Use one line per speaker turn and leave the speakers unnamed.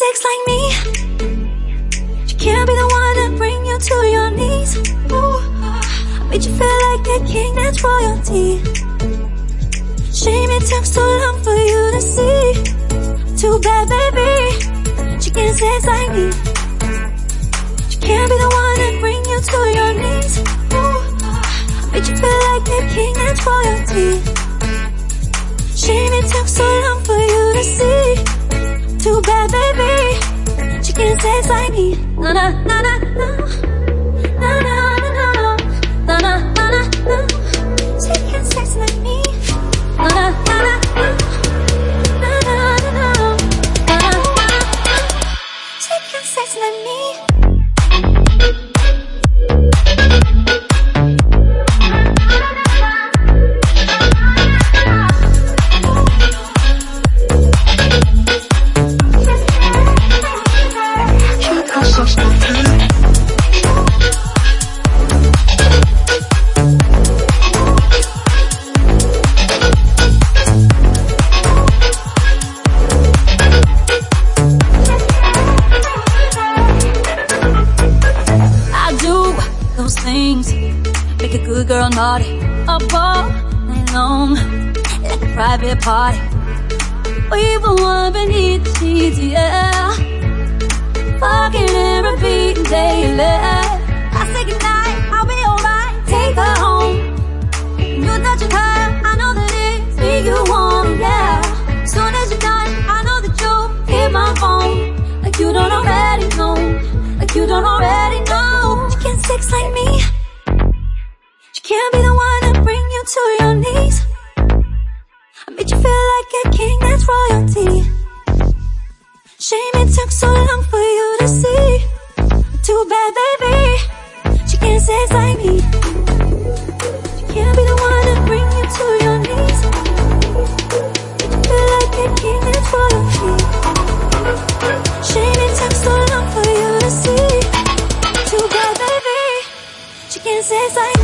sex like me. She can't be the one to bring you to your knees. Ooh, I made you feel like a king, that's royalty. Shame it took so long for you to see. Too bad, baby, she can't sex like me. She can't be the one to bring you to your knees. Ooh, I made you feel like a king, that's royalty. Shame it took so long for you to see. Too bad, baby, she can't sex like me. Na na na na na, na na na na, na na na na. She can't sex like me. Na na na na, na na na na, na na na. She can't sex like me. Things make a good girl naughty up all night long, like a private party. We even one beneath the sheets, yeah. Fucking and repeating daily. I say goodnight, I'll be alright. Take her home. You touch her, I know that it's me you want, yeah. Soon as you're done, I know that you'll hit my phone. Like you don't already know, like you don't already know. She can't sex like me. She can't be the one to bring you to your knees. I made you feel like a king, that's royalty. Shame it took so long for you to see. Too bad, baby, she can't sex like me. She can't be the one to bring you to your knees. Made you feel like a king, that's royalty. Shame it took so long for you to see. Too bad, baby, she can't sex like me.